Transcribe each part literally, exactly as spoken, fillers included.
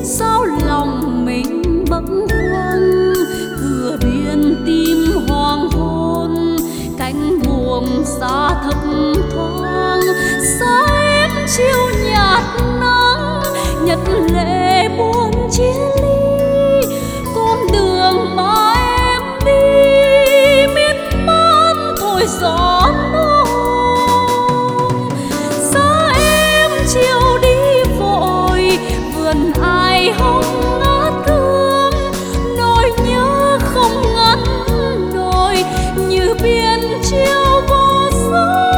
sao lòng mình bâng khuâng. Cửa biển tìm hoàng hôn, cánh buồm xa thấp thoáng. Xa em chiều nhạt nắng, nhật lệ buồn chia ly. Con đường mà em đi miết man thôi gió nồng. Xa em chiều đi vội, vườn ai hồng ngát thương. Nỗi nhớ không ngăn nổi, như biển chiều vô sóng.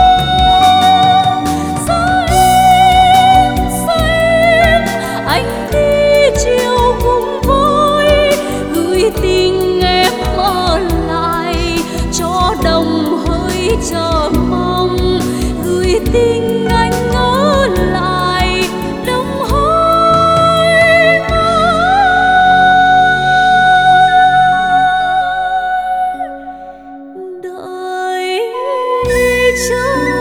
Xa em, xa em, anh đi chiều cùng vui, gửi tình em ở lại cho đồng hơi chờ mong. Gửi tình anh ở lại đồng hơi ngỡ đợi chờ.